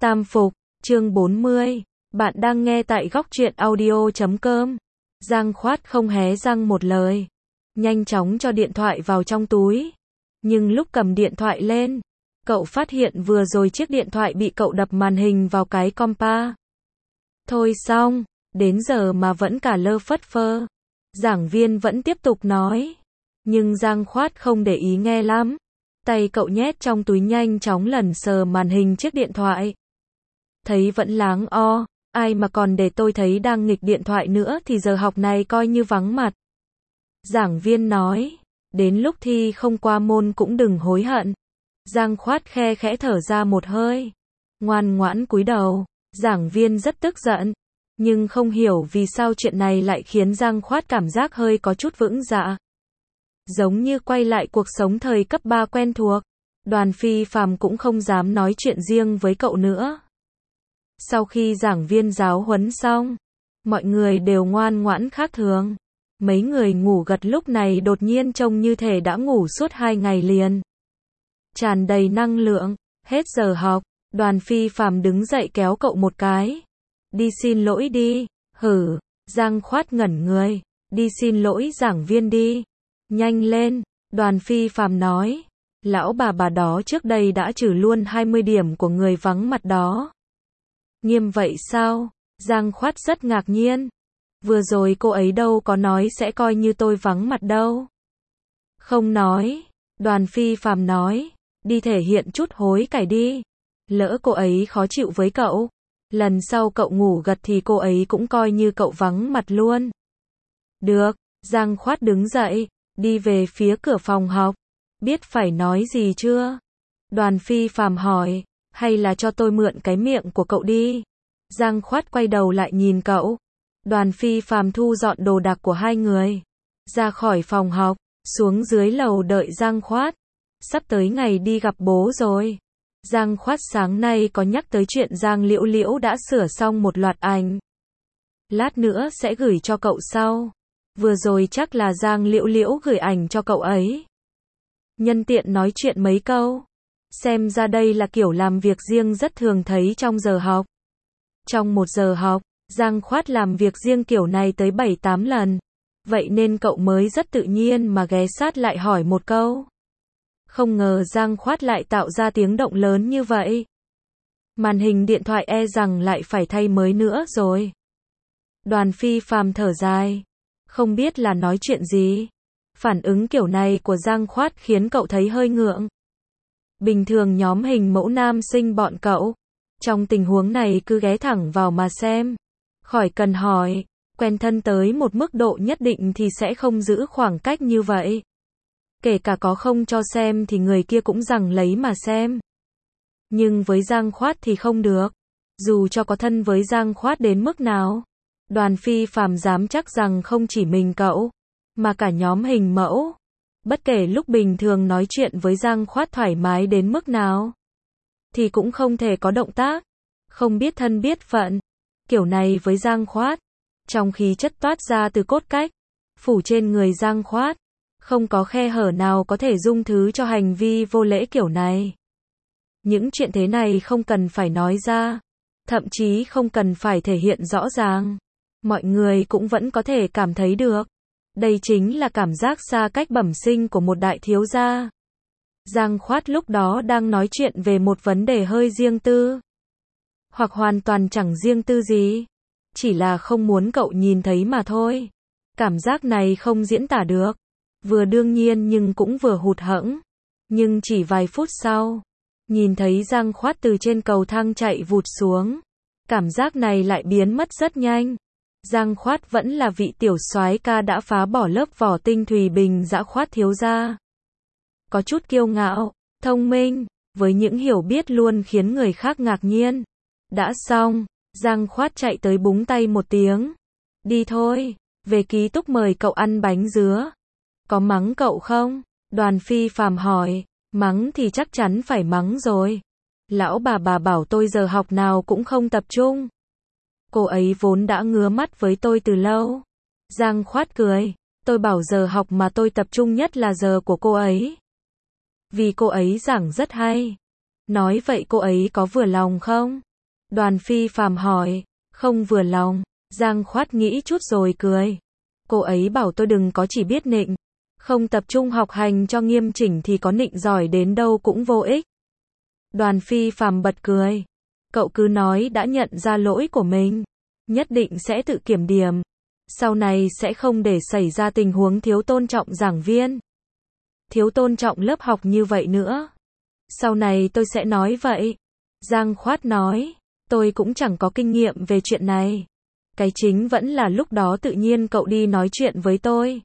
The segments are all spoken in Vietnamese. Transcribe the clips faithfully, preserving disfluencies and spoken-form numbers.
Tam Phục, chương bốn mươi. Bạn đang nghe tại góc truyện audio chấm com. Giang Khoát không hé răng một lời. Nhanh chóng cho điện thoại vào trong túi. Nhưng lúc cầm điện thoại lên, cậu phát hiện vừa rồi chiếc điện thoại bị cậu đập màn hình vào cái compa. Thôi xong, đến giờ mà vẫn cả lơ phất phơ. Giảng viên vẫn tiếp tục nói. Nhưng Giang Khoát không để ý nghe lắm. Tay cậu nhét trong túi nhanh chóng lần sờ màn hình chiếc điện thoại. Thấy vẫn láng o, ai mà còn để tôi thấy đang nghịch điện thoại nữa thì giờ học này coi như vắng mặt. Giảng viên nói, đến lúc thi không qua môn cũng đừng hối hận. Giang Khoát khe khẽ thở ra một hơi, ngoan ngoãn cúi đầu. Giảng viên rất tức giận, nhưng không hiểu vì sao chuyện này lại khiến Giang Khoát cảm giác hơi có chút vững dạ. Giống như quay lại cuộc sống thời cấp ba quen thuộc. Đoàn Phi Phàm cũng không dám nói chuyện riêng với cậu nữa. Sau khi giảng viên giáo huấn xong, mọi người đều ngoan ngoãn khác thường. Mấy người ngủ gật lúc này đột nhiên trông như thể đã ngủ suốt hai ngày liền. Tràn đầy năng lượng, hết giờ học, Đoàn Phi Phàm đứng dậy kéo cậu một cái. Đi xin lỗi đi. Hử, Giang Khoát ngẩn người. Đi xin lỗi giảng viên đi. Nhanh lên, Đoàn Phi Phàm nói. Lão bà bà đó trước đây đã trừ luôn hai mươi điểm của người vắng mặt đó. Nghiêm vậy sao? Giang Khoát rất ngạc nhiên. Vừa rồi cô ấy đâu có nói sẽ coi như tôi vắng mặt đâu. Không nói. Đoàn Phi Phàm nói. Đi thể hiện chút hối cải đi. Lỡ cô ấy khó chịu với cậu, lần sau cậu ngủ gật thì cô ấy cũng coi như cậu vắng mặt luôn. Được, Giang Khoát đứng dậy, đi về phía cửa phòng học. Biết phải nói gì chưa? Đoàn Phi Phàm hỏi, hay là cho tôi mượn cái miệng của cậu đi? Giang Khoát quay đầu lại nhìn cậu. Đoàn Phi Phàm thu dọn đồ đạc của hai người, ra khỏi phòng học, xuống dưới lầu đợi Giang Khoát. Sắp tới ngày đi gặp bố rồi. Giang Khoát sáng nay có nhắc tới chuyện Giang Liễu Liễu đã sửa xong một loạt ảnh. Lát nữa sẽ gửi cho cậu sau. Vừa rồi chắc là Giang Liễu Liễu gửi ảnh cho cậu ấy. Nhân tiện nói chuyện mấy câu. Xem ra đây là kiểu làm việc riêng rất thường thấy trong giờ học. Trong một giờ học, Giang Khoát làm việc riêng kiểu này tới bảy tám lần. Vậy nên cậu mới rất tự nhiên mà ghé sát lại hỏi một câu. Không ngờ Giang Khoát lại tạo ra tiếng động lớn như vậy. Màn hình điện thoại e rằng lại phải thay mới nữa rồi. Đoàn Phi Phàm thở dài. Không biết là nói chuyện gì. Phản ứng kiểu này của Giang Khoát khiến cậu thấy hơi ngượng. Bình thường nhóm hình mẫu nam sinh bọn cậu, trong tình huống này cứ ghé thẳng vào mà xem. Khỏi cần hỏi, quen thân tới một mức độ nhất định thì sẽ không giữ khoảng cách như vậy. Kể cả có không cho xem thì người kia cũng giằng lấy mà xem. Nhưng với Giang Khoát thì không được. Dù cho có thân với Giang Khoát đến mức nào, Đoàn Phi Phàm dám chắc rằng không chỉ mình cậu, mà cả nhóm hình mẫu. Bất kể lúc bình thường nói chuyện với Giang Khoát thoải mái đến mức nào, thì cũng không thể có động tác. Không biết thân biết phận. Kiểu này với Giang Khoát, trong khí chất toát ra từ cốt cách, phủ trên người Giang Khoát. Không có khe hở nào có thể dung thứ cho hành vi vô lễ kiểu này. Những chuyện thế này không cần phải nói ra, thậm chí không cần phải thể hiện rõ ràng. Mọi người cũng vẫn có thể cảm thấy được. Đây chính là cảm giác xa cách bẩm sinh của một đại thiếu gia. Giang Khoát lúc đó đang nói chuyện về một vấn đề hơi riêng tư. Hoặc hoàn toàn chẳng riêng tư gì. Chỉ là không muốn cậu nhìn thấy mà thôi. Cảm giác này không diễn tả được. Vừa đương nhiên nhưng cũng vừa hụt hẫng. Nhưng chỉ vài phút sau, nhìn thấy Giang Khoát từ trên cầu thang chạy vụt xuống. Cảm giác này lại biến mất rất nhanh. Giang Khoát vẫn là vị tiểu soái ca đã phá bỏ lớp vỏ tinh thùy bình dã Khoát thiếu gia. Có chút kiêu ngạo, thông minh, với những hiểu biết luôn khiến người khác ngạc nhiên. Đã xong, Giang Khoát chạy tới búng tay một tiếng. Đi thôi, về ký túc mời cậu ăn bánh dứa. Có mắng cậu không? Đoàn Phi Phàm hỏi. Mắng thì chắc chắn phải mắng rồi. Lão bà bà bảo tôi giờ học nào cũng không tập trung. Cô ấy vốn đã ngứa mắt với tôi từ lâu. Giang Khoát cười. Tôi bảo giờ học mà tôi tập trung nhất là giờ của cô ấy. Vì cô ấy giảng rất hay. Nói vậy cô ấy có vừa lòng không? Đoàn Phi Phàm hỏi, không vừa lòng. Giang Khoát nghĩ chút rồi cười. Cô ấy bảo tôi đừng có chỉ biết nịnh. Không tập trung học hành cho nghiêm chỉnh thì có nịnh giỏi đến đâu cũng vô ích. Đoàn Phi Phàm bật cười. Cậu cứ nói đã nhận ra lỗi của mình. Nhất định sẽ tự kiểm điểm. Sau này sẽ không để xảy ra tình huống thiếu tôn trọng giảng viên. Thiếu tôn trọng lớp học như vậy nữa. Sau này tôi sẽ nói vậy. Giang Khoát nói, tôi cũng chẳng có kinh nghiệm về chuyện này. Cái chính vẫn là lúc đó tự nhiên cậu đi nói chuyện với tôi.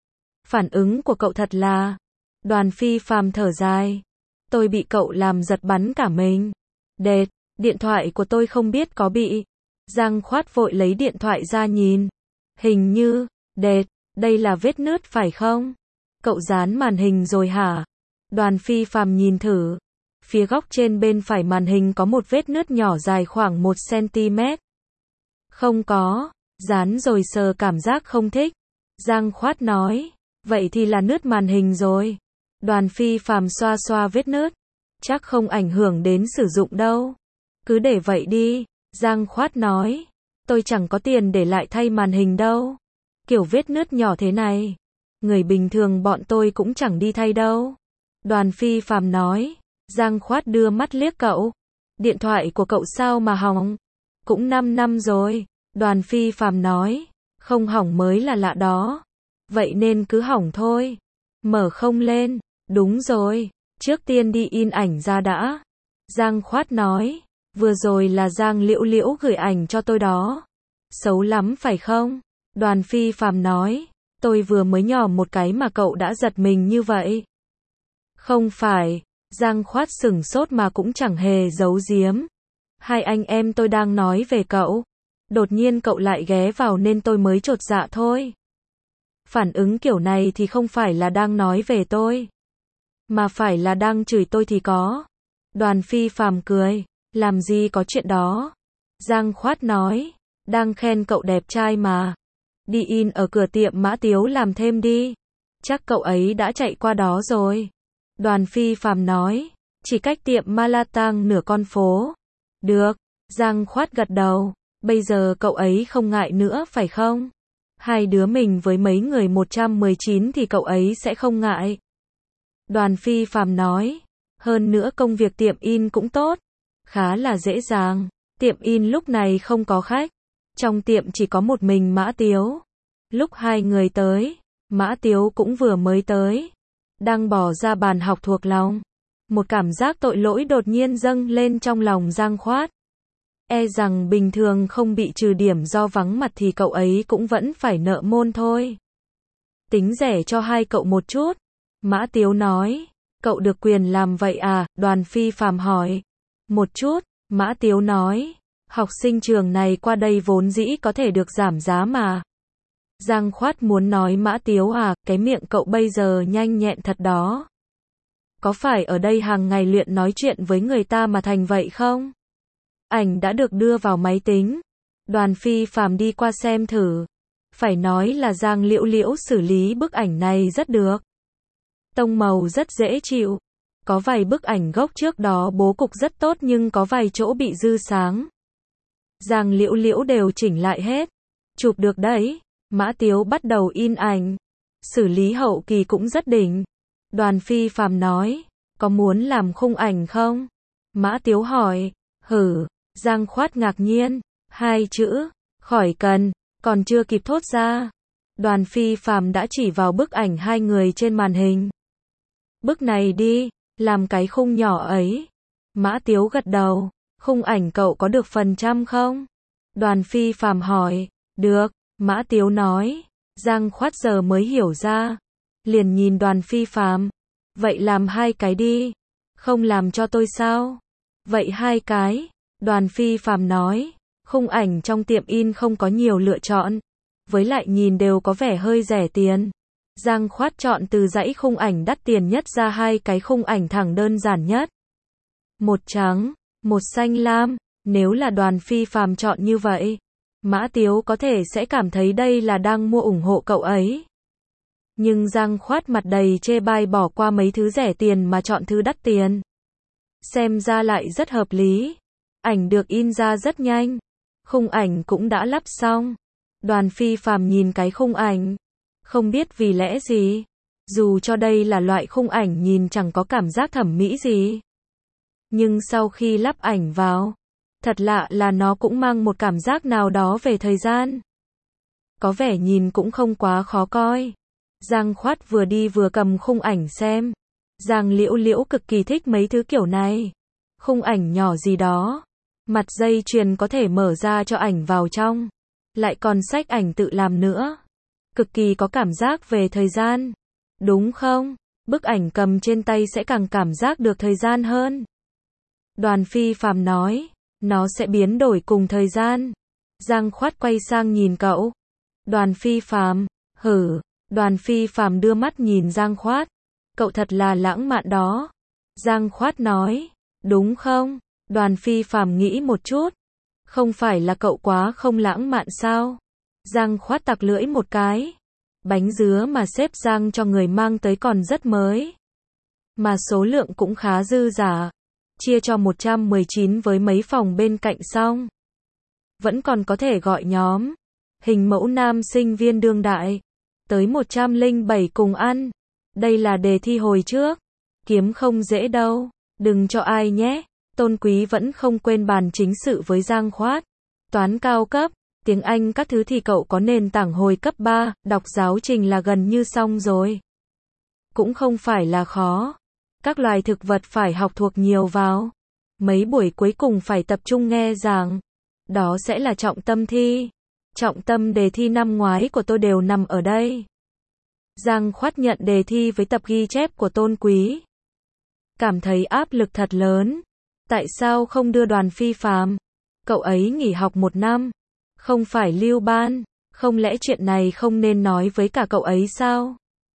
Phản ứng của cậu thật là... Đoàn Phi Phàm thở dài. Tôi bị cậu làm giật bắn cả mình. Đệt, điện thoại của tôi không biết có bị. Giang Khoát vội lấy điện thoại ra nhìn. Hình như, đệt, đây là vết nứt phải không? Cậu dán màn hình rồi hả? Đoàn Phi Phàm nhìn thử. Phía góc trên bên phải màn hình có một vết nứt nhỏ dài khoảng một xăng-ti-mét. Không có, dán rồi sờ cảm giác không thích. Giang Khoát nói, vậy thì là nứt màn hình rồi. Đoàn Phi Phàm xoa xoa vết nứt. Chắc không ảnh hưởng đến sử dụng đâu. Cứ để vậy đi, Giang Khoát nói. Tôi chẳng có tiền để lại thay màn hình đâu. Kiểu vết nứt nhỏ thế này. Người bình thường bọn tôi cũng chẳng đi thay đâu. Đoàn Phi Phàm nói. Giang Khoát đưa mắt liếc cậu. Điện thoại của cậu sao mà hỏng? Cũng năm năm rồi. Đoàn Phi Phàm nói. Không hỏng mới là lạ đó. Vậy nên cứ hỏng thôi. Mở không lên. Đúng rồi. Trước tiên đi in ảnh ra đã. Giang Khoát nói. Vừa rồi là Giang Liễu Liễu gửi ảnh cho tôi đó. Xấu lắm phải không? Đoàn Phi Phàm nói. Tôi vừa mới nhòm một cái mà cậu đã giật mình như vậy. Không phải. Giang Khoát sửng sốt mà cũng chẳng hề giấu giếm. Hai anh em tôi đang nói về cậu. Đột nhiên cậu lại ghé vào nên tôi mới chột dạ thôi. Phản ứng kiểu này thì không phải là đang nói về tôi. Mà phải là đang chửi tôi thì có. Đoàn Phi Phàm cười. Làm gì có chuyện đó. Giang Khoát nói. Đang khen cậu đẹp trai mà. Đi in ở cửa tiệm Mã Tiếu làm thêm đi. Chắc cậu ấy đã chạy qua đó rồi. Đoàn Phi Phàm nói. Chỉ cách tiệm Malatang nửa con phố. Được. Giang Khoát gật đầu. Bây giờ cậu ấy không ngại nữa phải không? Hai đứa mình với mấy người một trăm mười chín thì cậu ấy sẽ không ngại. Đoàn Phi Phàm nói. Hơn nữa công việc tiệm in cũng tốt. Khá là dễ dàng. Tiệm in lúc này không có khách. Trong tiệm chỉ có một mình Mã Tiếu. Lúc hai người tới, Mã Tiếu cũng vừa mới tới. Đang bỏ ra bàn học thuộc lòng. Một cảm giác tội lỗi đột nhiên dâng lên trong lòng Giang Khoát. E rằng bình thường không bị trừ điểm do vắng mặt thì cậu ấy cũng vẫn phải nợ môn thôi. Tính rẻ cho hai cậu một chút. Mã Tiếu nói. Cậu được quyền làm vậy à? Đoàn Phi Phàm hỏi. Một chút, Mã Tiếu nói. Học sinh trường này qua đây vốn dĩ có thể được giảm giá mà. Giang Khoát muốn nói Mã Tiếu à, cái miệng cậu bây giờ nhanh nhẹn thật đó. Có phải ở đây hàng ngày luyện nói chuyện với người ta mà thành vậy không? Ảnh đã được đưa vào máy tính. Đoàn Phi Phàm đi qua xem thử. Phải nói là Giang Liễu Liễu xử lý bức ảnh này rất được. Tông màu rất dễ chịu. Có vài bức ảnh gốc trước đó bố cục rất tốt nhưng có vài chỗ bị dư sáng. Giang Liễu Liễu đều chỉnh lại hết. Chụp được đấy. Mã Tiếu bắt đầu in ảnh. Xử lý hậu kỳ cũng rất đỉnh. Đoàn Phi Phàm nói. Có muốn làm khung ảnh không? Mã Tiếu hỏi. Hử. Giang Khoát ngạc nhiên. Hai chữ. Khỏi cần. Còn chưa kịp thốt ra. Đoàn Phi Phàm đã chỉ vào bức ảnh hai người trên màn hình. Bức này đi. Làm cái khung nhỏ ấy. Mã Tiếu gật đầu. Khung ảnh cậu có được phần trăm không? Đoàn Phi Phàm hỏi. Được. Mã Tiếu nói. Giang Khoát giờ mới hiểu ra. Liền nhìn Đoàn Phi Phàm. Vậy làm hai cái đi. Không làm cho tôi sao? Vậy hai cái. Đoàn Phi Phàm nói. Khung ảnh trong tiệm in không có nhiều lựa chọn. Với lại nhìn đều có vẻ hơi rẻ tiền. Giang Khoát chọn từ dãy khung ảnh đắt tiền nhất ra hai cái khung ảnh thẳng đơn giản nhất. Một trắng, một xanh lam. Nếu là Đoàn Phi Phàm chọn như vậy, Mã Tiếu có thể sẽ cảm thấy đây là đang mua ủng hộ cậu ấy. Nhưng Giang Khoát mặt đầy chê bai bỏ qua mấy thứ rẻ tiền mà chọn thứ đắt tiền. Xem ra lại rất hợp lý. Ảnh được in ra rất nhanh. Khung ảnh cũng đã lắp xong. Đoàn Phi Phàm nhìn cái khung ảnh. Không biết vì lẽ gì. Dù cho đây là loại khung ảnh nhìn chẳng có cảm giác thẩm mỹ gì. Nhưng sau khi lắp ảnh vào, thật lạ là nó cũng mang một cảm giác nào đó về thời gian. Có vẻ nhìn cũng không quá khó coi. Giang Khoát vừa đi vừa cầm khung ảnh xem. Giang Liễu Liễu cực kỳ thích mấy thứ kiểu này. Khung ảnh nhỏ gì đó. Mặt dây chuyền có thể mở ra cho ảnh vào trong. Lại còn xách ảnh tự làm nữa. Cực kỳ có cảm giác về thời gian. Đúng không? Bức ảnh cầm trên tay sẽ càng cảm giác được thời gian hơn. Đoàn Phi Phàm nói. Nó sẽ biến đổi cùng thời gian. Giang Khoát quay sang nhìn cậu. Đoàn Phi Phàm, hử. Đoàn Phi Phàm đưa mắt nhìn Giang Khoát. Cậu thật là lãng mạn đó. Giang Khoát nói. Đúng không? Đoàn Phi Phàm nghĩ một chút. Không phải là cậu quá không lãng mạn sao? Giang Khoát tặc lưỡi một cái. Bánh dứa mà sếp Giang cho người mang tới còn rất mới. Mà số lượng cũng khá dư dả. Chia cho một trăm mười chín với mấy phòng bên cạnh xong. Vẫn còn có thể gọi nhóm. Hình mẫu nam sinh viên đương đại. Tới một trăm lẻ bảy cùng ăn. Đây là đề thi hồi trước. Kiếm không dễ đâu. Đừng cho ai nhé. Tôn Quý vẫn không quên bàn chính sự với Giang Khoát. Toán cao cấp, tiếng Anh các thứ thì cậu có nền tảng hồi cấp ba, đọc giáo trình là gần như xong rồi. Cũng không phải là khó. Các loài thực vật phải học thuộc nhiều vào. Mấy buổi cuối cùng phải tập trung nghe giảng. Đó sẽ là trọng tâm thi. Trọng tâm đề thi năm ngoái của tôi đều nằm ở đây. Giang Khoát nhận đề thi với tập ghi chép của Tôn Quý. Cảm thấy áp lực thật lớn. Tại sao không đưa Đoàn Phi Phàm? Cậu ấy nghỉ học một năm. Không phải lưu ban. Không lẽ chuyện này không nên nói với cả cậu ấy sao?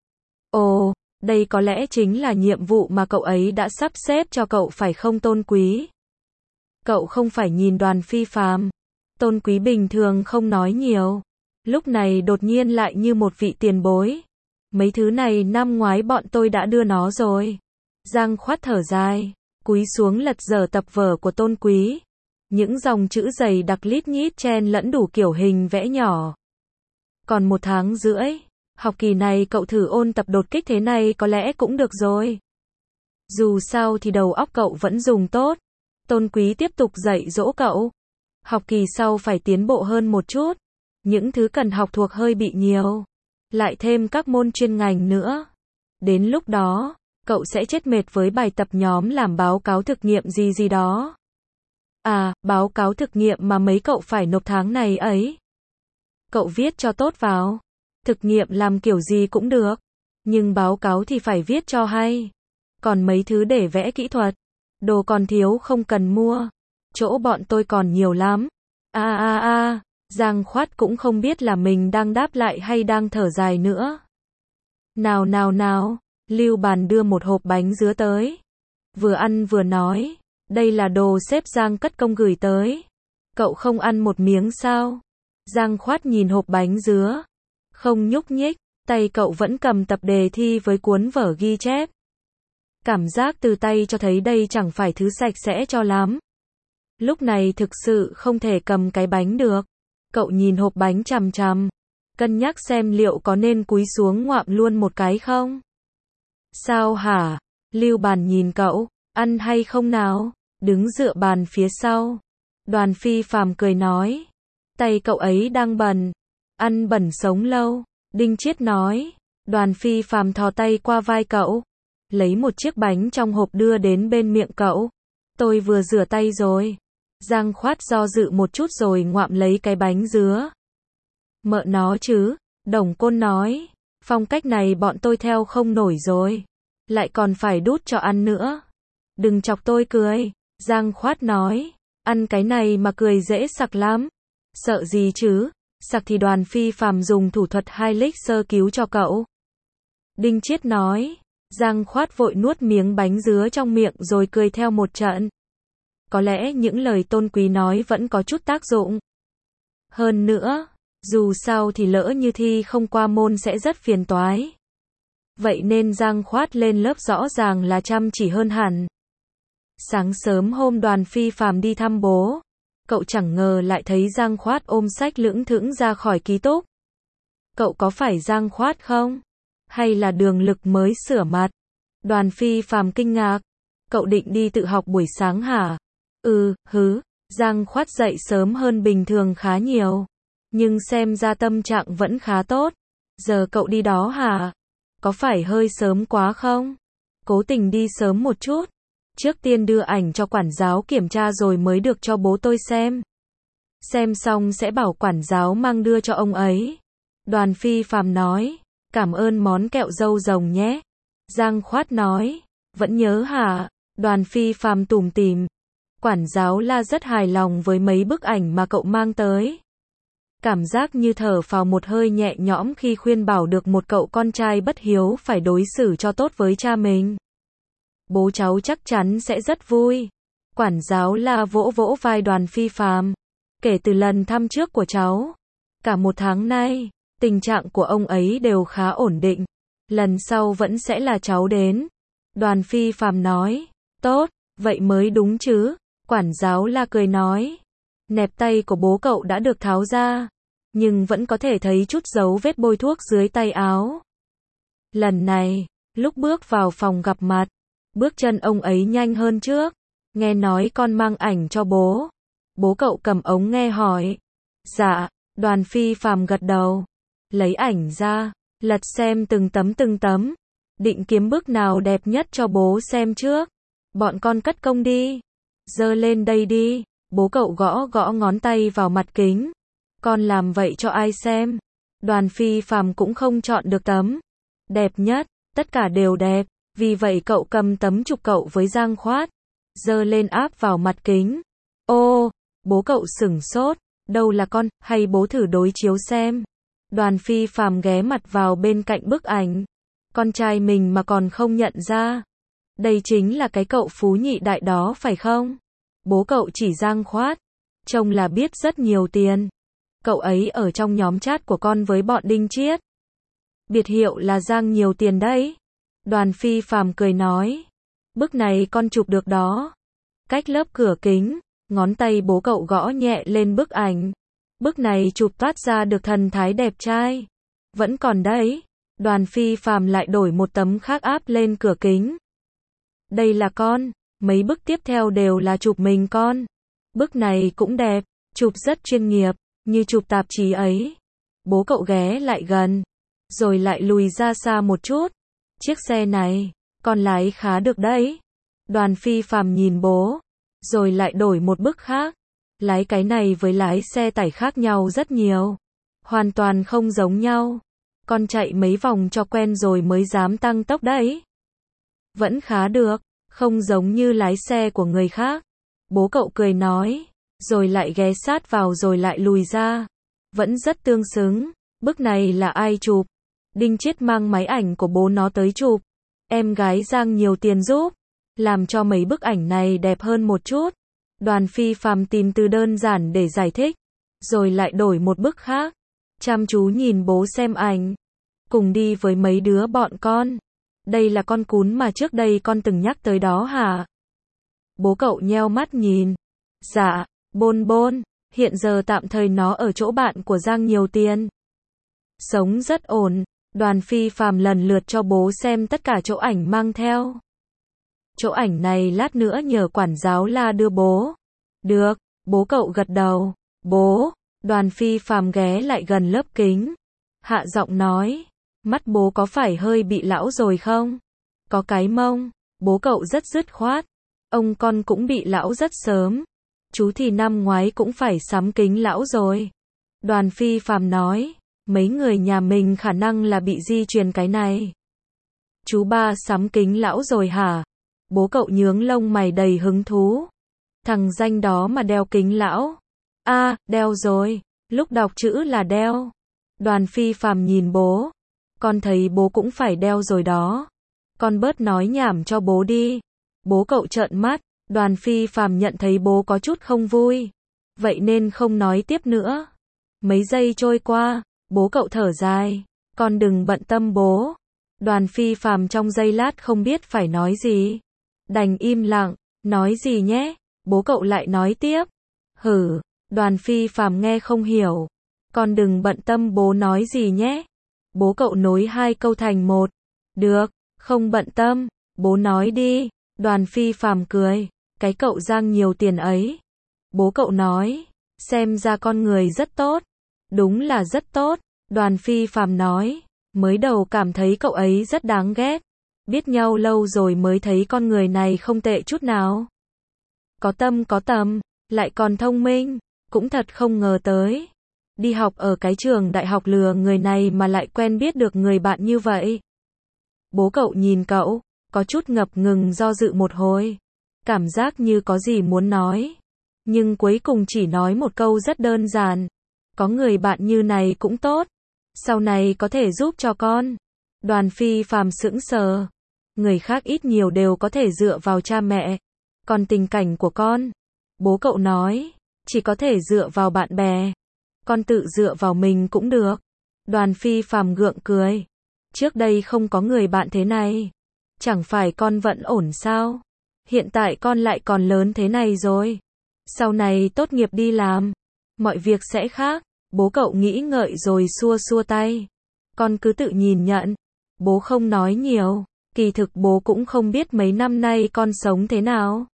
Ồ, đây có lẽ chính là nhiệm vụ mà cậu ấy đã sắp xếp cho cậu phải không Tôn Quý? Cậu không phải nhìn Đoàn Phi Phàm. Tôn Quý bình thường không nói nhiều. Lúc này đột nhiên lại như một vị tiền bối. Mấy thứ này năm ngoái bọn tôi đã đưa nó rồi. Giang Khoát thở dài. Cúi xuống lật dở tập vở của Tôn Quý. Những dòng chữ dày đặc lít nhít chen lẫn đủ kiểu hình vẽ nhỏ. Còn một tháng rưỡi. Học kỳ này cậu thử ôn tập đột kích thế này có lẽ cũng được rồi. Dù sao thì đầu óc cậu vẫn dùng tốt. Tôn Quý tiếp tục dạy dỗ cậu. Học kỳ sau phải tiến bộ hơn một chút. Những thứ cần học thuộc hơi bị nhiều. Lại thêm các môn chuyên ngành nữa. Đến lúc đó, cậu sẽ chết mệt với bài tập nhóm làm báo cáo thực nghiệm gì gì đó. À, báo cáo thực nghiệm mà mấy cậu phải nộp tháng này ấy. Cậu viết cho tốt vào. Thực nghiệm làm kiểu gì cũng được. Nhưng báo cáo thì phải viết cho hay. Còn mấy thứ để vẽ kỹ thuật. Đồ còn thiếu không cần mua. Chỗ bọn tôi còn nhiều lắm. A a a, Giang Khoát cũng không biết là mình đang đáp lại hay đang thở dài nữa. Nào nào nào, Lưu Bàn đưa một hộp bánh dứa tới. Vừa ăn vừa nói, đây là đồ sếp Giang cất công gửi tới. Cậu không ăn một miếng sao? Giang Khoát nhìn hộp bánh dứa. Không nhúc nhích, tay cậu vẫn cầm tập đề thi với cuốn vở ghi chép. Cảm giác từ tay cho thấy đây chẳng phải thứ sạch sẽ cho lắm. Lúc này thực sự không thể cầm cái bánh được. Cậu nhìn hộp bánh chằm chằm. Cân nhắc xem liệu có nên cúi xuống ngoạm luôn một cái không? Sao hả? Lưu Bàn nhìn cậu. Ăn hay không nào? Đứng dựa bàn phía sau. Đoàn Phi Phàm cười nói. Tay cậu ấy đang bẩn. Ăn bẩn sống lâu. Đinh Chiết nói. Đoàn Phi Phàm thò tay qua vai cậu. Lấy một chiếc bánh trong hộp đưa đến bên miệng cậu. Tôi vừa rửa tay rồi. Giang Khoát do dự một chút rồi ngoạm lấy cái bánh dứa. Mợ nó chứ. Đồng Côn nói. Phong cách này bọn tôi theo không nổi rồi. Lại còn phải đút cho ăn nữa. Đừng chọc tôi cười. Giang Khoát nói. Ăn cái này mà cười dễ sặc lắm. Sợ gì chứ. Sặc thì Đoàn Phi Phàm dùng thủ thuật hai lích sơ cứu cho cậu. Đinh Chiết nói. Giang Khoát vội nuốt miếng bánh dứa trong miệng rồi cười theo một trận. Có lẽ những lời Tôn Quý nói vẫn có chút tác dụng. Hơn nữa, dù sao thì lỡ như thi không qua môn sẽ rất phiền toái. Vậy nên Giang Khoát lên lớp rõ ràng là chăm chỉ hơn hẳn. Sáng sớm hôm Đoàn Phi Phàm đi thăm bố, cậu chẳng ngờ lại thấy Giang Khoát ôm sách lững thững ra khỏi ký túc. Cậu có phải Giang Khoát không? Hay là Đường Lực mới sửa mặt? Đoàn Phi Phàm kinh ngạc. Cậu định đi tự học buổi sáng hả? Ừ, hứ, Giang Khoát dậy sớm hơn bình thường khá nhiều. Nhưng xem ra tâm trạng vẫn khá tốt. Giờ cậu đi đó hả? Có phải hơi sớm quá không? Cố tình đi sớm một chút. Trước tiên đưa ảnh cho quản giáo kiểm tra rồi mới được cho bố tôi xem. Xem xong sẽ bảo quản giáo mang đưa cho ông ấy. Đoàn Phi Phàm nói, cảm ơn món kẹo dâu rồng nhé. Giang Khoát nói, vẫn nhớ hả? Đoàn Phi Phàm tủm tỉm. Quản giáo La rất hài lòng với mấy bức ảnh mà cậu mang tới. Cảm giác như thở phào một hơi nhẹ nhõm khi khuyên bảo được một cậu con trai bất hiếu phải đối xử cho tốt với cha mình. Bố cháu chắc chắn sẽ rất vui. Quản giáo La vỗ vỗ vai Đoàn Phi Phàm. Kể từ lần thăm trước của cháu, cả một tháng nay, tình trạng của ông ấy đều khá ổn định. Lần sau vẫn sẽ là cháu đến. Đoàn Phi Phàm nói, tốt, vậy mới đúng chứ. Quản giáo La cười nói, nẹp tay của bố cậu đã được tháo ra, nhưng vẫn có thể thấy chút dấu vết bôi thuốc dưới tay áo. Lần này, lúc bước vào phòng gặp mặt, bước chân ông ấy nhanh hơn trước. Nghe nói con mang ảnh cho bố. Bố cậu cầm ống nghe hỏi. Dạ, Đoàn Phi Phàm gật đầu. Lấy ảnh ra, lật xem từng tấm từng tấm. Định kiếm bức nào đẹp nhất cho bố xem trước. Bọn con cất công đi. Giơ lên đây đi. Bố cậu gõ gõ ngón tay vào mặt kính. Con làm vậy cho ai xem? Đoàn Phi Phàm cũng không chọn được tấm đẹp nhất, tất cả đều đẹp. Vì vậy cậu cầm tấm chụp cậu với Giang Khoát, giơ lên áp vào mặt kính. Ô, bố cậu sửng sốt, đâu là con, hay bố thử đối chiếu xem. Đoàn Phi Phàm ghé mặt vào bên cạnh bức ảnh. Con trai mình mà còn không nhận ra. Đây chính là cái cậu phú nhị đại đó phải không? Bố cậu chỉ Giang Khoát, trông là biết rất nhiều tiền. Cậu ấy ở trong nhóm chat của con với bọn Đinh Chiết. Biệt hiệu là Giang nhiều tiền đấy. Đoàn Phi Phàm cười nói, bức này con chụp được đó. Cách lớp cửa kính, ngón tay bố cậu gõ nhẹ lên bức ảnh. Bức này chụp toát ra được thần thái đẹp trai. Vẫn còn đấy. Đoàn Phi Phàm lại đổi một tấm khác áp lên cửa kính. Đây là con, mấy bức tiếp theo đều là chụp mình con. Bức này cũng đẹp, chụp rất chuyên nghiệp, như chụp tạp chí ấy. Bố cậu ghé lại gần, rồi lại lùi ra xa một chút. Chiếc xe này, con lái khá được đấy. Đoàn Phi Phàm nhìn bố, rồi lại đổi một bức khác. Lái cái này với lái xe tải khác nhau rất nhiều. Hoàn toàn không giống nhau. Con chạy mấy vòng cho quen rồi mới dám tăng tốc đấy. Vẫn khá được, không giống như lái xe của người khác. Bố cậu cười nói, rồi lại ghé sát vào rồi lại lùi ra. Vẫn rất tương xứng. Bức này là ai chụp? Đinh Chiết mang máy ảnh của bố nó tới chụp. Em gái Giang nhiều tiền giúp, làm cho mấy bức ảnh này đẹp hơn một chút. Đoàn Phi Phàm tìm từ đơn giản để giải thích, rồi lại đổi một bức khác. Chăm chú nhìn bố xem ảnh. Cùng đi với mấy đứa bọn con. Đây là con cún mà trước đây con từng nhắc tới đó hả? Bố cậu nheo mắt nhìn. Dạ, Bôn Bôn, hiện giờ tạm thời nó ở chỗ bạn của Giang nhiều tiền. Sống rất ổn. Đoàn Phi Phàm lần lượt cho bố xem tất cả chỗ ảnh mang theo. Chỗ ảnh này lát nữa nhờ quản giáo La đưa bố. Được, bố cậu gật đầu. Bố, Đoàn Phi Phàm ghé lại gần lớp kính. Hạ giọng nói, mắt bố có phải hơi bị lão rồi không? Có cái mông. Bố cậu rất dứt khoát. Ông con cũng bị lão rất sớm. Chú thì năm ngoái cũng phải sắm kính lão rồi. Đoàn Phi Phàm nói, mấy người nhà mình khả năng là bị di truyền cái này. Chú ba sắm kính lão rồi hả? Bố cậu nhướng lông mày đầy hứng thú. Thằng danh đó mà đeo kính lão. A, à, đeo rồi. Lúc đọc chữ là đeo. Đoàn Phi Phàm nhìn bố. Con thấy bố cũng phải đeo rồi đó. Con bớt nói nhảm cho bố đi. Bố cậu trợn mắt. Đoàn Phi Phàm nhận thấy bố có chút không vui. Vậy nên không nói tiếp nữa. Mấy giây trôi qua, bố cậu thở dài. Con đừng bận tâm bố. Đoàn Phi Phàm trong giây lát không biết phải nói gì. Đành im lặng. Nói gì nhé? Bố cậu lại nói tiếp. Hử, Đoàn Phi Phàm nghe không hiểu. Con đừng bận tâm bố nói gì nhé. Bố cậu nối hai câu thành một. Được, không bận tâm, bố nói đi. Đoàn Phi Phàm cười. Cái cậu Giang nhiều tiền ấy. Bố cậu nói, xem ra con người rất tốt. Đúng là rất tốt, Đoàn Phi Phàm nói. Mới đầu cảm thấy cậu ấy rất đáng ghét. Biết nhau lâu rồi mới thấy con người này không tệ chút nào. Có tâm có tầm, lại còn thông minh, cũng thật không ngờ tới. Đi học ở cái trường đại học lừa người này mà lại quen biết được người bạn như vậy. Bố cậu nhìn cậu, có chút ngập ngừng do dự một hồi. Cảm giác như có gì muốn nói. Nhưng cuối cùng chỉ nói một câu rất đơn giản. Có người bạn như này cũng tốt. Sau này có thể giúp cho con. Đoàn Phi Phàm sững sờ. Người khác ít nhiều đều có thể dựa vào cha mẹ. Còn tình cảnh của con, bố cậu nói, chỉ có thể dựa vào bạn bè. Con tự dựa vào mình cũng được. Đoàn Phi Phàm gượng cười. Trước đây không có người bạn thế này. Chẳng phải con vẫn ổn sao? Hiện tại con lại còn lớn thế này rồi. Sau này tốt nghiệp đi làm, mọi việc sẽ khác. Bố cậu nghĩ ngợi rồi xua xua tay. Con cứ tự nhìn nhận. Bố không nói nhiều. Kỳ thực bố cũng không biết mấy năm nay con sống thế nào.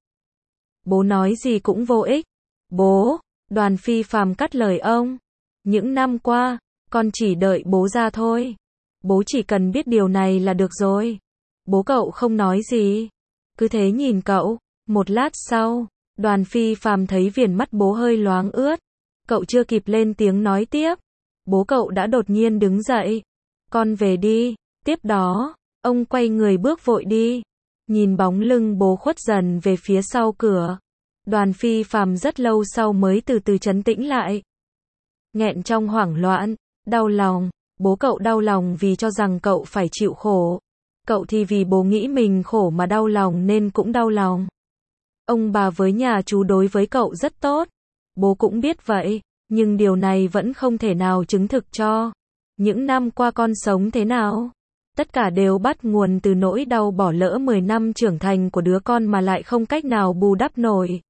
Bố nói gì cũng vô ích. Bố, Đoàn Phi Phàm cắt lời ông. Những năm qua, con chỉ đợi bố ra thôi. Bố chỉ cần biết điều này là được rồi. Bố cậu không nói gì. Cứ thế nhìn cậu. Một lát sau, Đoàn Phi Phàm thấy viền mắt bố hơi loáng ướt. Cậu chưa kịp lên tiếng nói tiếp. Bố cậu đã đột nhiên đứng dậy. Con về đi. Tiếp đó, ông quay người bước vội đi. Nhìn bóng lưng bố khuất dần về phía sau cửa. Đoàn Phi Phàm rất lâu sau mới từ từ trấn tĩnh lại. Nghẹn trong hoảng loạn, đau lòng. Bố cậu đau lòng vì cho rằng cậu phải chịu khổ. Cậu thì vì bố nghĩ mình khổ mà đau lòng nên cũng đau lòng. Ông bà với nhà chú đối với cậu rất tốt. Bố cũng biết vậy, nhưng điều này vẫn không thể nào chứng thực cho. Những năm qua con sống thế nào? Tất cả đều bắt nguồn từ nỗi đau bỏ lỡ mười năm trưởng thành của đứa con mà lại không cách nào bù đắp nổi.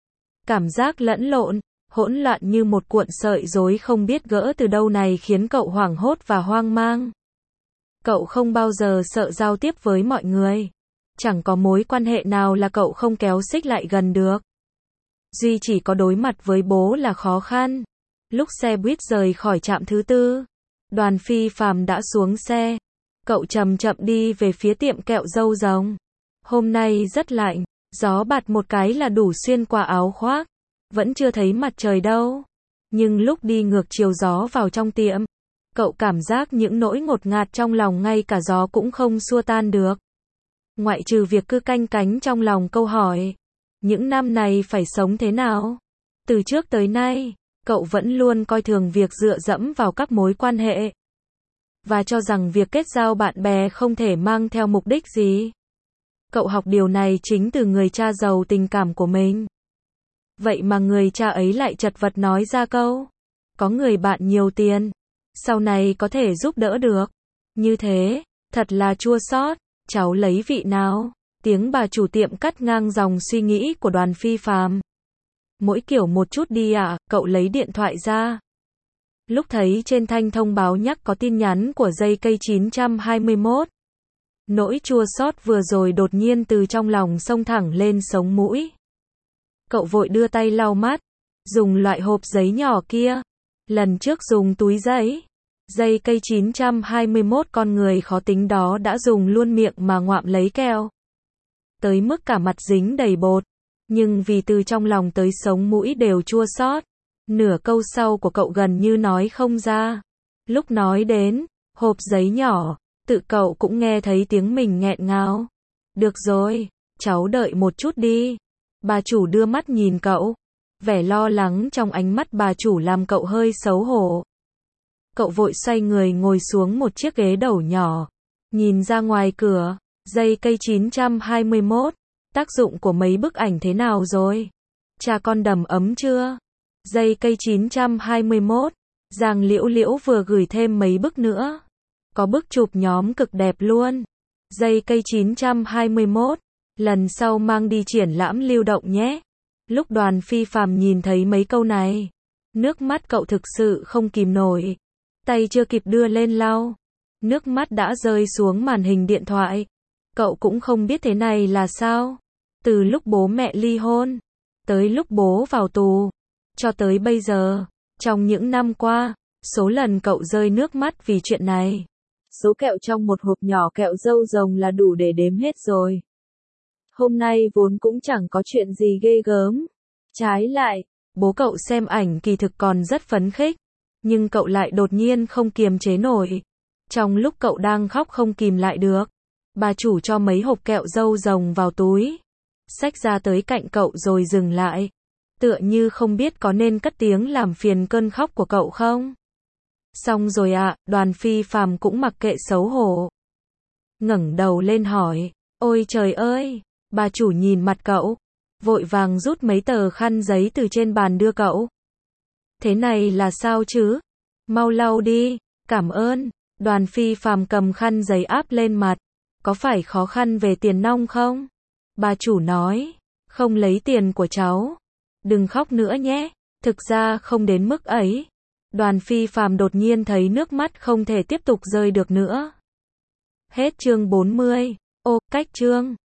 Cảm giác lẫn lộn, hỗn loạn như một cuộn sợi rối không biết gỡ từ đâu này khiến cậu hoảng hốt và hoang mang. Cậu không bao giờ sợ giao tiếp với mọi người. Chẳng có mối quan hệ nào là cậu không kéo xích lại gần được. Duy chỉ có đối mặt với bố là khó khăn. Lúc xe buýt rời khỏi trạm thứ tư, Đoàn Phi Phàm đã xuống xe. Cậu chậm chậm đi về phía tiệm kẹo dâu rồng. Hôm nay rất lạnh, gió bạt một cái là đủ xuyên qua áo khoác. Vẫn chưa thấy mặt trời đâu. Nhưng lúc đi ngược chiều gió vào trong tiệm, cậu cảm giác những nỗi ngột ngạt trong lòng ngay cả gió cũng không xua tan được. Ngoại trừ việc cứ canh cánh trong lòng câu hỏi, những năm này phải sống thế nào? Từ trước tới nay, cậu vẫn luôn coi thường việc dựa dẫm vào các mối quan hệ. Và cho rằng việc kết giao bạn bè không thể mang theo mục đích gì. Cậu học điều này chính từ người cha giàu tình cảm của mình. Vậy mà người cha ấy lại chật vật nói ra câu, có người bạn nhiều tiền, sau này có thể giúp đỡ được. Như thế, thật là chua xót. Cháu lấy vị nào? Tiếng bà chủ tiệm cắt ngang dòng suy nghĩ của Đoàn Phi Phàm. Mỗi kiểu một chút đi ạ, à, cậu lấy điện thoại ra. Lúc thấy trên thanh thông báo nhắc có tin nhắn của dây cây chín trăm hai mươi mốt. Nỗi chua xót vừa rồi đột nhiên từ trong lòng xông thẳng lên sống mũi. Cậu vội đưa tay lau mắt, dùng loại hộp giấy nhỏ kia. Lần trước dùng túi giấy. Dây cây chín trăm hai mươi mốt con người khó tính đó đã dùng luôn miệng mà ngoạm lấy keo. Tới mức cả mặt dính đầy bột. Nhưng vì từ trong lòng tới sống mũi đều chua xót. Nửa câu sau của cậu gần như nói không ra. Lúc nói đến hộp giấy nhỏ, tự cậu cũng nghe thấy tiếng mình nghẹn ngào. Được rồi, cháu đợi một chút đi. Bà chủ đưa mắt nhìn cậu. Vẻ lo lắng trong ánh mắt bà chủ làm cậu hơi xấu hổ. Cậu vội xoay người ngồi xuống một chiếc ghế đầu nhỏ. Nhìn ra ngoài cửa, dây cây chín trăm hai mươi mốt. Tác dụng của mấy bức ảnh thế nào rồi? Cha con đầm ấm chưa? Dây cây chín trăm hai mươi mốt. Giang Liễu Liễu vừa gửi thêm mấy bức nữa. Có bức chụp nhóm cực đẹp luôn. Dây cây chín trăm hai mươi mốt. Lần sau mang đi triển lãm lưu động nhé. Lúc Đoàn Phi Phàm nhìn thấy mấy câu này, nước mắt cậu thực sự không kìm nổi. Tay chưa kịp đưa lên lau, nước mắt đã rơi xuống màn hình điện thoại. Cậu cũng không biết thế này là sao. Từ lúc bố mẹ ly hôn, tới lúc bố vào tù, cho tới bây giờ, trong những năm qua, số lần cậu rơi nước mắt vì chuyện này, số kẹo trong một hộp nhỏ kẹo dâu rồng là đủ để đếm hết rồi. Hôm nay vốn cũng chẳng có chuyện gì ghê gớm. Trái lại, bố cậu xem ảnh kỳ thực còn rất phấn khích, nhưng cậu lại đột nhiên không kiềm chế nổi. Trong lúc cậu đang khóc không kìm lại được, bà chủ cho mấy hộp kẹo dâu rồng vào túi, xách ra tới cạnh cậu rồi dừng lại, tựa như không biết có nên cất tiếng làm phiền cơn khóc của cậu không. Xong rồi ạ, à, Đoàn Phi Phàm cũng mặc kệ xấu hổ, ngẩng đầu lên hỏi, ôi trời ơi, bà chủ nhìn mặt cậu, vội vàng rút mấy tờ khăn giấy từ trên bàn đưa cậu. Thế này là sao chứ? Mau lau đi, cảm ơn. Đoàn Phi Phàm cầm khăn giấy áp lên mặt, có phải khó khăn về tiền nong không? Bà chủ nói, không lấy tiền của cháu. Đừng khóc nữa nhé, thực ra không đến mức ấy. Đoàn Phi Phàm đột nhiên thấy nước mắt không thể tiếp tục rơi được nữa. Hết chương bốn mươi. Ô, cách chương.